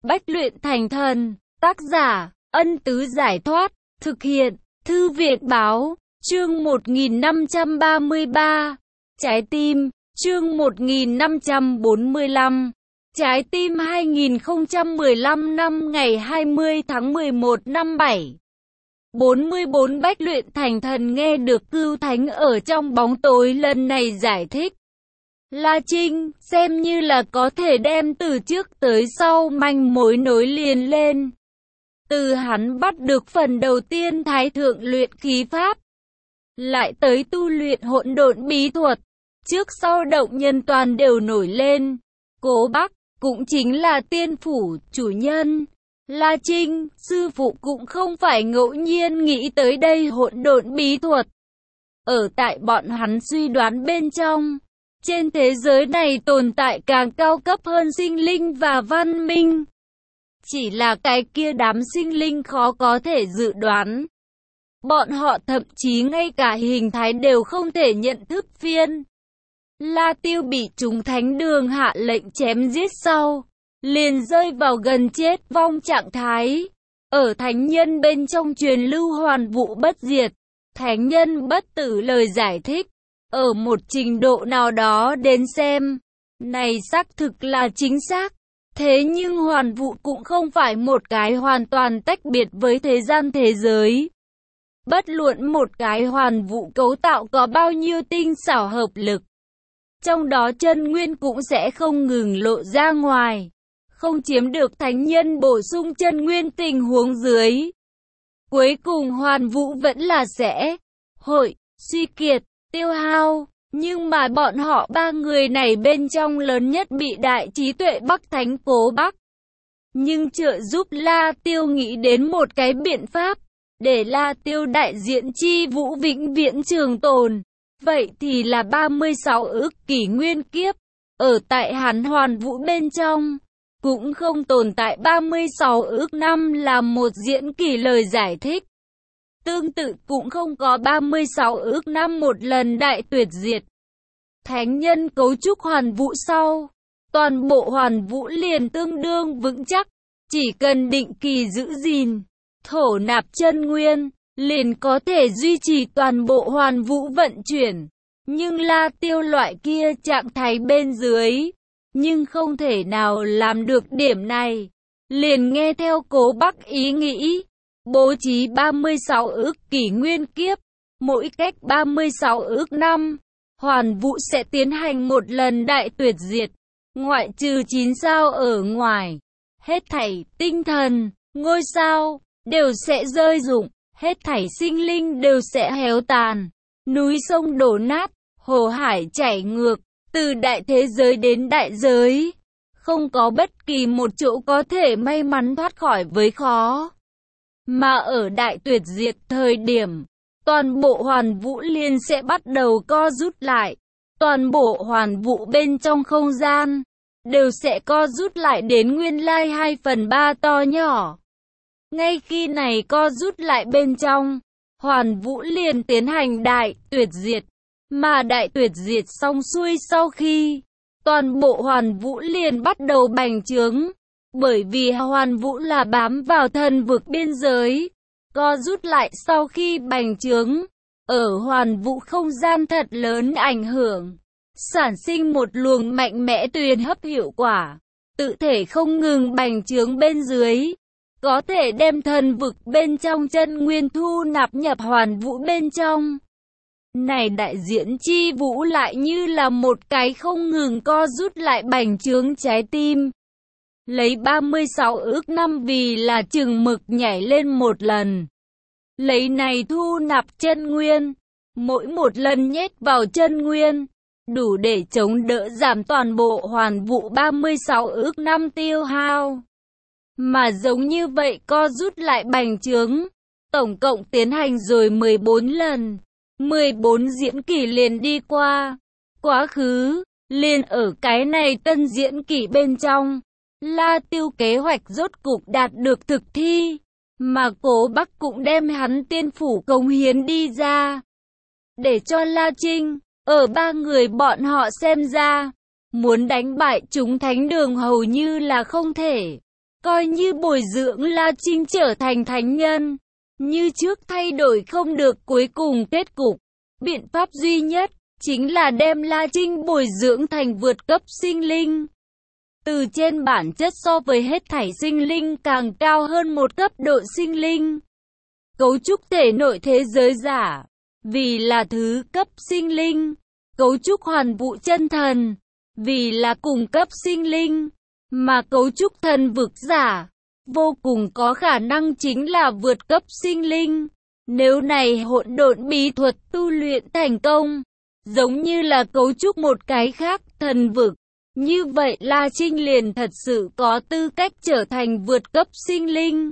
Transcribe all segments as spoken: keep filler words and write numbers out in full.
Bách luyện thành thần. Tác giả, Ân Tứ Giải Thoát. Thực hiện, Thư viện Báo. Chương một nghìn năm trăm ba mươi ba. Trái tim. Chương một nghìn năm trăm bốn mươi lăm. Trái tim hai nghìn không trăm mười lăm năm ngày hai mươi tháng mười một năm bảy bốn mươi bốn. Bách luyện thành thần nghe được Cưu Thánh ở trong bóng tối lần này giải thích. La Trinh xem như là có thể đem từ trước tới sau manh mối nối liền lên. Từ hắn bắt được phần đầu tiên thái thượng luyện khí pháp, lại tới tu luyện hỗn độn bí thuật, trước sau động nhân toàn đều nổi lên. Cố Bắc cũng chính là tiên phủ chủ nhân. La Trinh, sư phụ cũng không phải ngẫu nhiên nghĩ tới đây hỗn độn bí thuật. Ở tại bọn hắn suy đoán bên trong, trên thế giới này tồn tại càng cao cấp hơn sinh linh và văn minh. Chỉ là cái kia đám sinh linh khó có thể dự đoán. Bọn họ thậm chí ngay cả hình thái đều không thể nhận thức phiên. La Tiêu bị chúng thánh đường hạ lệnh chém giết sau, liền rơi vào gần chết vong trạng thái. Ở thánh nhân bên trong truyền lưu hoàn vũ bất diệt, thánh nhân bất tử lời giải thích. Ở một trình độ nào đó đến xem, này xác thực là chính xác. Thế nhưng hoàn vũ cũng không phải một cái hoàn toàn tách biệt với thế gian thế giới. Bất luận một cái hoàn vũ cấu tạo có bao nhiêu tinh xảo hợp lực, trong đó chân nguyên cũng sẽ không ngừng lộ ra ngoài. Không chiếm được thánh nhân bổ sung chân nguyên tình huống dưới, cuối cùng hoàn vũ vẫn là sẽ hội suy kiệt, tiêu hao. Nhưng mà bọn họ ba người này bên trong lớn nhất bị đại trí tuệ Bắc Thánh Cố Bắc. Nhưng trợ giúp La Tiêu nghĩ đến một cái biện pháp, để La Tiêu đại diện chi vũ vĩnh viễn trường tồn. Vậy thì là ba mươi sáu ức kỷ nguyên kiếp. Ở tại hắn hoàn vũ bên trong, cũng không tồn tại ba mươi sáu ức năm là một diễn kỳ lời giải thích. Tương tự cũng không có ba mươi sáu ức năm một lần đại tuyệt diệt. Thánh nhân cấu trúc hoàn vũ sau, toàn bộ hoàn vũ liền tương đương vững chắc. Chỉ cần định kỳ giữ gìn, thổ nạp chân nguyên, liền có thể duy trì toàn bộ hoàn vũ vận chuyển. Nhưng La Tiêu loại kia trạng thái bên dưới, nhưng không thể nào làm được điểm này. Liền nghe theo Cố Bắc ý nghĩ, bố trí ba mươi sáu ức kỷ nguyên kiếp, mỗi cách ba mươi sáu ức năm, hoàn vũ sẽ tiến hành một lần đại tuyệt diệt. Ngoại trừ chín sao ở ngoài, hết thảy tinh thần, ngôi sao đều sẽ rơi rụng, hết thảy sinh linh đều sẽ héo tàn, núi sông đổ nát, hồ hải chảy ngược, từ đại thế giới đến đại giới, không có bất kỳ một chỗ có thể may mắn thoát khỏi với khó. Mà ở đại tuyệt diệt thời điểm, toàn bộ hoàn vũ liền sẽ bắt đầu co rút lại. Toàn bộ hoàn vũ bên trong không gian đều sẽ co rút lại đến nguyên lai hai phần ba to nhỏ. Ngay khi này co rút lại bên trong, hoàn vũ liền tiến hành đại tuyệt diệt. Mà đại tuyệt diệt xong xuôi sau khi, toàn bộ hoàn vũ liền bắt đầu bành trướng. Bởi vì hoàn vũ là bám vào thần vực biên giới, co rút lại sau khi bành trướng, ở hoàn vũ không gian thật lớn ảnh hưởng, sản sinh một luồng mạnh mẽ tuyền hấp hiệu quả, tự thể không ngừng bành trướng bên dưới, có thể đem thần vực bên trong chân nguyên thu nạp nhập hoàn vũ bên trong. Này đại diện chi vũ lại như là một cái không ngừng co rút lại bành trướng trái tim. Lấy ba mươi sáu ức năm vì là chừng mực nhảy lên một lần. Lấy này thu nạp chân nguyên, mỗi một lần nhét vào chân nguyên, đủ để chống đỡ giảm toàn bộ hoàn vũ ba mươi sáu ức năm tiêu hao. Mà giống như vậy co rút lại bành trướng, tổng cộng tiến hành rồi mười bốn lần, mười bốn diễn kỷ liền đi qua. Quá khứ, liền ở cái này tân diễn kỷ bên trong, La Tiêu kế hoạch rốt cục đạt được thực thi, mà Cố Bắc cũng đem hắn tiên phủ cống hiến đi ra. Để cho La Trinh, ở ba người bọn họ xem ra, muốn đánh bại chúng thánh đường hầu như là không thể. coi như bồi dưỡng La Trinh trở thành thánh nhân. Như trước thay đổi không được cuối cùng kết cục. Biện pháp duy nhất chính là đem La Trinh bồi dưỡng thành vượt cấp sinh linh. Từ trên bản chất so với hết thảy sinh linh càng cao hơn một cấp độ sinh linh. Cấu trúc thể nội thế giới giả, vì là thứ cấp sinh linh. Cấu trúc hoàn vũ chân thần, vì là cùng cấp sinh linh. Mà cấu trúc thần vực giả, vô cùng có khả năng chính là vượt cấp sinh linh. Nếu này hỗn độn bí thuật tu luyện thành công, giống như là cấu trúc một cái khác thần vực, như vậy La Trinh liền thật sự có tư cách trở thành vượt cấp sinh linh.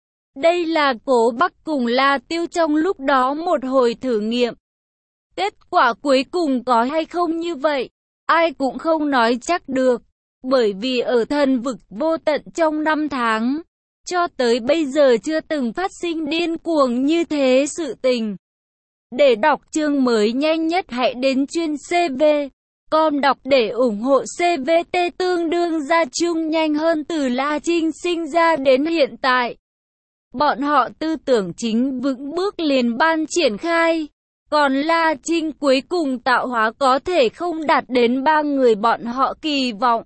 Đây là Cố Bắc cùng La Tiêu trong lúc đó một hồi thử nghiệm. Kết quả cuối cùng có hay không như vậy, ai cũng không nói chắc được. Bởi vì ở thần vực vô tận trong năm tháng, cho tới bây giờ chưa từng phát sinh điên cuồng như thế sự tình. Để đọc chương mới nhanh nhất hãy đến chuyên xê vê. Com đọc để ủng hộ xê vê tê tương đương ra chung nhanh hơn từ La Trinh sinh ra đến hiện tại. Bọn họ tư tưởng chính vững bước liền ban triển khai. Còn La Trinh cuối cùng tạo hóa có thể không đạt đến ba người bọn họ kỳ vọng.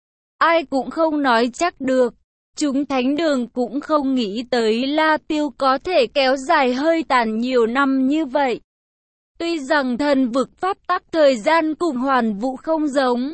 Ai cũng không nói chắc được. Chúng thánh đường cũng không nghĩ tới La Tiêu có thể kéo dài hơi tàn nhiều năm như vậy. Tuy rằng thần vực pháp tắc thời gian cùng hoàn vũ không giống.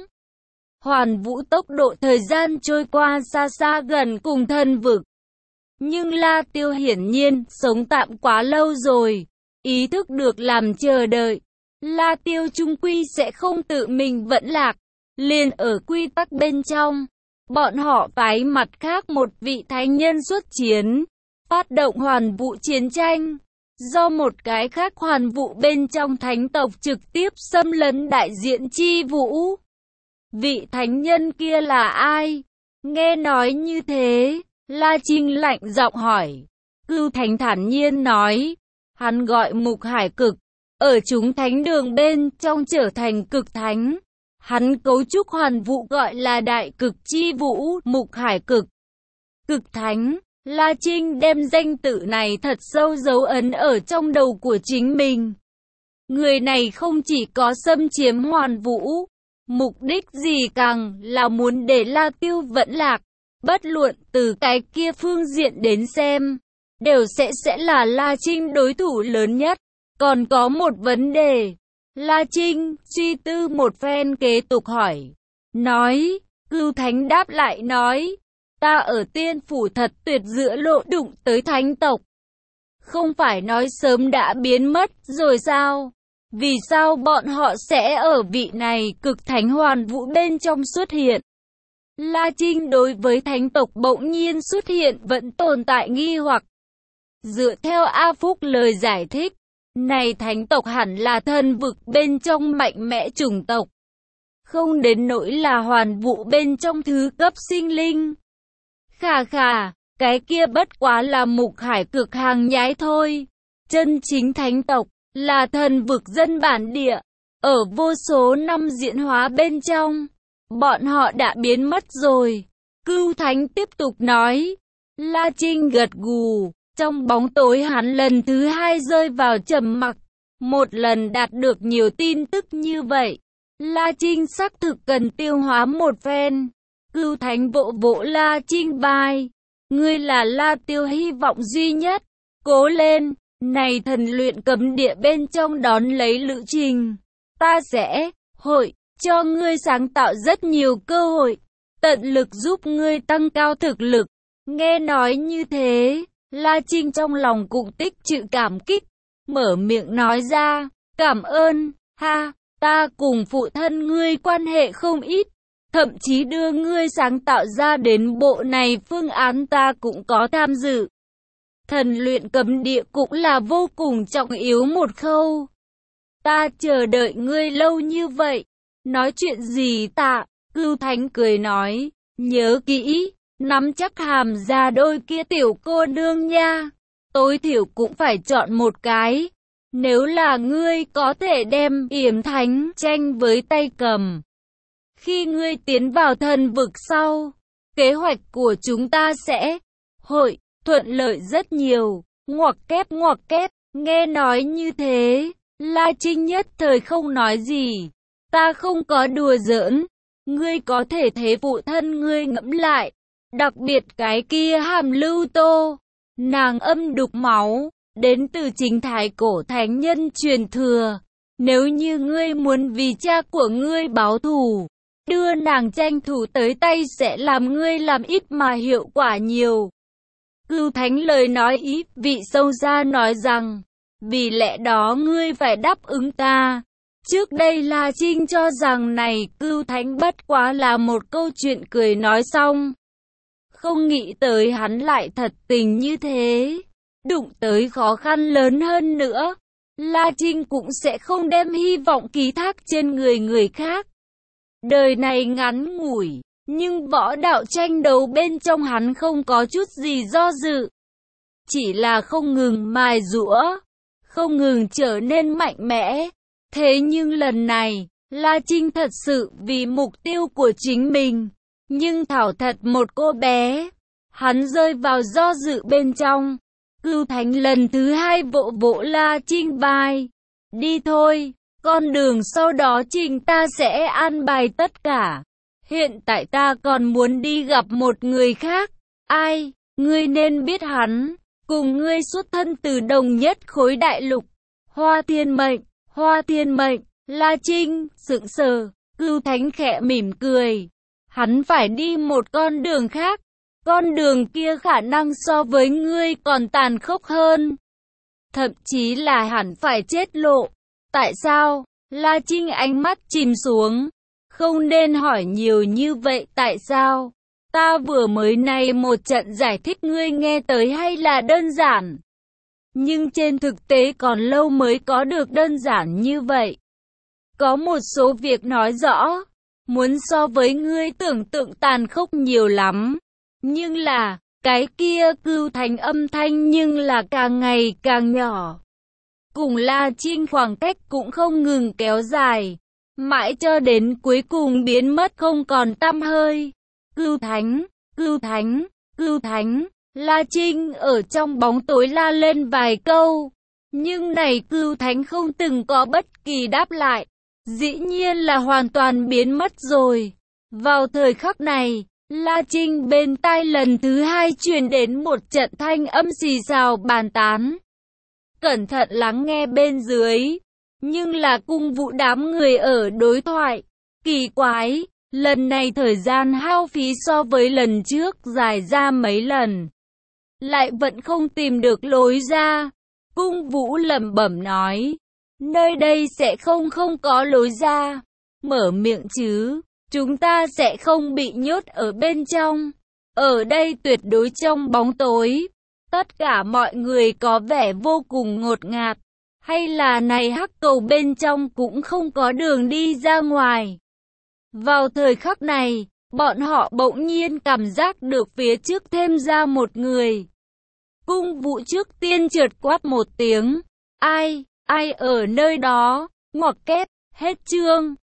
Hoàn vũ tốc độ thời gian trôi qua xa xa gần cùng thần vực. Nhưng La Tiêu hiển nhiên sống tạm quá lâu rồi. Ý thức được làm chờ đợi. La Tiêu chung quy sẽ không tự mình vẫn lạc. Liền ở quy tắc bên trong. Bọn họ phái mặt khác một vị thánh nhân xuất chiến. Phát động hoàn vũ chiến tranh. Do một cái khác hoàn vũ bên trong thánh tộc trực tiếp xâm lấn đại diện chi vũ. Vị thánh nhân kia là ai? Nghe nói như thế, La Trinh lạnh giọng hỏi. Cưu Thánh thản nhiên nói. Hắn gọi Mục Hải Cực. Ở chúng thánh đường bên trong trở thành cực thánh. Hắn cấu trúc hoàn vũ gọi là đại cực chi vũ Mục Hải Cực. Cực thánh. La Trinh đem danh tự này thật sâu dấu ấn ở trong đầu của chính mình. Người này không chỉ có xâm chiếm hoàn vũ, mục đích gì càng là muốn để La Tiêu vẫn lạc. Bất luận từ cái kia phương diện đến xem, đều sẽ sẽ là La Trinh đối thủ lớn nhất. Còn có một vấn đề. La Trinh suy tư một phen kế tục hỏi. Nói, Cưu Thánh đáp lại nói. Ta ở tiên phủ thật tuyệt giữa lộ đụng tới thánh tộc. Không phải nói sớm đã biến mất rồi sao? Vì sao bọn họ sẽ ở vị này cực thánh hoàn vũ bên trong xuất hiện? La Trinh đối với thánh tộc bỗng nhiên xuất hiện vẫn tồn tại nghi hoặc. Dựa theo A Phúc lời giải thích, này thánh tộc hẳn là thần vực bên trong mạnh mẽ chủng tộc. Không đến nỗi là hoàn vũ bên trong thứ cấp sinh linh. Khà khà, cái kia bất quá là Mục Hải Cực hàng nhái thôi. Chân chính thánh tộc, là thần vực dân bản địa. Ở vô số năm diễn hóa bên trong, bọn họ đã biến mất rồi. Cưu Thánh tiếp tục nói. La Trinh gật gù, trong bóng tối hắn lần thứ hai rơi vào trầm mặc. Một lần đạt được nhiều tin tức như vậy, La Trinh xác thực cần tiêu hóa một phen. Cưu Thánh vỗ vỗ La Trinh vai. Ngươi là La Tiêu hy vọng duy nhất. Cố lên, này thần luyện cấm địa bên trong đón lấy lữ trình. Ta sẽ, hội, cho ngươi sáng tạo rất nhiều cơ hội. Tận lực giúp ngươi tăng cao thực lực. Nghe nói như thế, La Trinh trong lòng cũng tích trữ cảm kích. Mở miệng nói ra, cảm ơn, ha, ta cùng phụ thân ngươi quan hệ không ít. Thậm chí đưa ngươi sáng tạo ra đến bộ này phương án ta cũng có tham dự. Thần luyện cấm địa cũng là vô cùng trọng yếu một khâu. Ta chờ đợi ngươi lâu như vậy. Nói chuyện gì tạ? Cưu Thánh cười nói. Nhớ kỹ, nắm chắc hàm ra đôi kia tiểu cô nương nha. Tối thiểu cũng phải chọn một cái. Nếu là ngươi có thể đem Yểm Thánh tranh với tay cầm. Khi ngươi tiến vào thần vực sau, kế hoạch của chúng ta sẽ hội thuận lợi rất nhiều. Ngoặc kép ngoặc kép, nghe nói như thế, La Trinh nhất thời không nói gì. Ta không có đùa giỡn, ngươi có thể thấy phụ thân ngươi ngẫm lại, đặc biệt cái kia Hàm Lưu Tô, nàng âm đục máu, đến từ chính thái cổ thánh nhân truyền thừa. Nếu như ngươi muốn vì cha của ngươi báo thù, đưa nàng tranh thủ tới tay sẽ làm ngươi làm ít mà hiệu quả nhiều. Cửu Thánh lời nói ý vị sâu xa nói rằng, vì lẽ đó ngươi phải đáp ứng ta. Trước đây La Trinh cho rằng này Cửu Thánh bất quá là một câu chuyện cười nói xong. Không nghĩ tới hắn lại thật tình như thế. Đụng tới khó khăn lớn hơn nữa, La Trinh cũng sẽ không đem hy vọng ký thác trên người người khác. Đời này ngắn ngủi, nhưng võ đạo tranh đấu bên trong hắn không có chút gì do dự. Chỉ là không ngừng mài giũa, không ngừng trở nên mạnh mẽ. Thế nhưng lần này, La Trinh thật sự vì mục tiêu của chính mình. Nhưng thảo thật một cô bé, hắn rơi vào do dự bên trong. Cửu Thánh lần thứ hai vỗ vỗ La Trinh vai. Đi thôi, con đường sau đó trình ta sẽ an bài tất cả. Hiện tại ta còn muốn đi gặp một người khác. Ai? Ngươi nên biết hắn, cùng ngươi xuất thân từ đồng nhất khối đại lục. Hoa Thiên Mệnh, Hoa Thiên Mệnh, La Trinh, sững sờ, Cửu Thánh khẽ mỉm cười. Hắn phải đi một con đường khác. Con đường kia khả năng so với ngươi còn tàn khốc hơn. Thậm chí là hẳn phải chết lộ. Tại sao? La Trinh ánh mắt chìm xuống. Không nên hỏi nhiều như vậy tại sao? Ta vừa mới này một trận giải thích ngươi nghe tới hay là đơn giản? Nhưng trên thực tế còn lâu mới có được đơn giản như vậy. Có một số việc nói rõ, muốn so với ngươi tưởng tượng tàn khốc nhiều lắm. Nhưng là, cái kia Cửu Thánh âm thanh nhưng là càng ngày càng nhỏ. Cùng La Trinh khoảng cách cũng không ngừng kéo dài, mãi cho đến cuối cùng biến mất không còn tăm hơi. Cửu Thánh, Cửu Thánh, Cửu Thánh, La Trinh ở trong bóng tối la lên vài câu. Nhưng này Cửu Thánh không từng có bất kỳ đáp lại, dĩ nhiên là hoàn toàn biến mất rồi. Vào thời khắc này, La Trinh bên tai lần thứ hai truyền đến một trận thanh âm xì xào bàn tán. Cẩn thận lắng nghe bên dưới, nhưng là Cung Vũ đám người ở đối thoại. Kỳ quái, lần này thời gian hao phí so với lần trước dài ra mấy lần. Lại vẫn không tìm được lối ra. Cung Vũ lẩm bẩm nói, nơi đây sẽ không không có lối ra. Mở miệng chứ. Chúng ta sẽ không bị nhốt ở bên trong. Ở đây tuyệt đối trong bóng tối. Tất cả mọi người có vẻ vô cùng ngột ngạt. Hay là này hắc cầu bên trong cũng không có đường đi ra ngoài. Vào thời khắc này, bọn họ bỗng nhiên cảm giác được phía trước thêm ra một người. Cung Vũ trước tiên trượt quát một tiếng. Ai, ai ở nơi đó? Ngoặc kép, hết chương.